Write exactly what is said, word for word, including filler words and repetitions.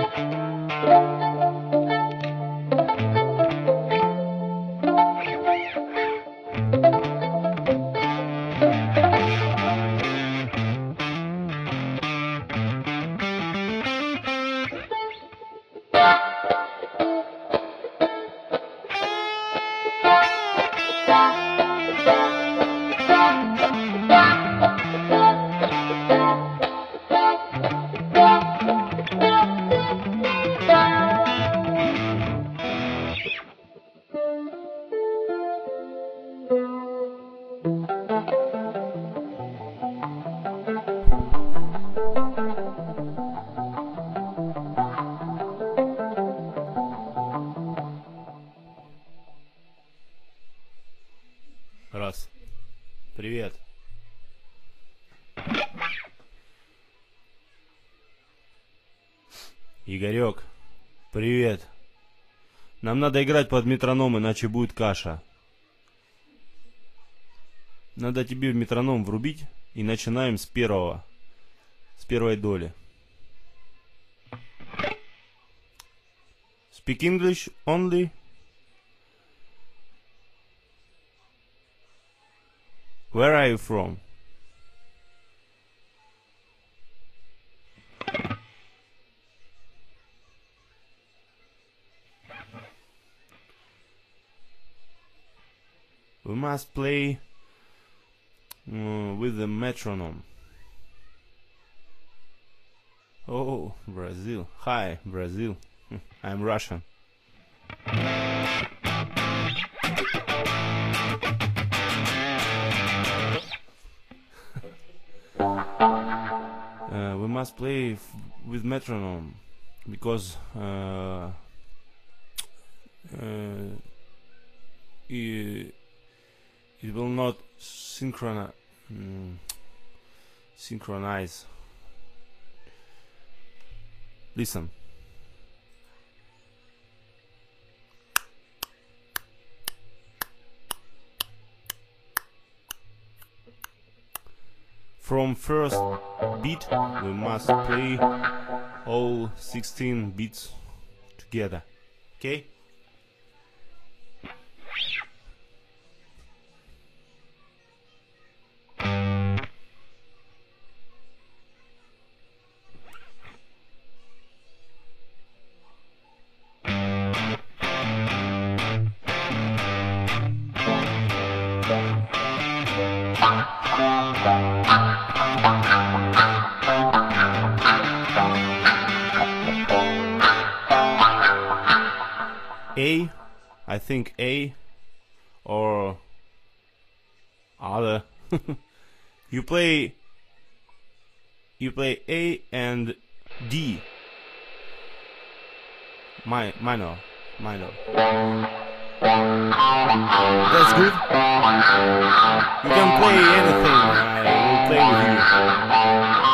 Раз. Привет. Игорек, привет. Нам надо играть под метроном, иначе будет каша. Надо тебе в метроном врубить и начинаем с первого. С первой доли. Speak English only. Where are you from? We must play uh, with the metronome. Oh, Brazil. Hi, Brazil. I'm Russian. Uh, we must play f with metronome because uh, uh, it, it will not synchronize. Mm, synchronize. Listen. From first beat, we must play all sixteen beats together. Okay? A, I think A or other. you play you play A and D. Mi minor, minor. That's good. You can play anything. I will play with you.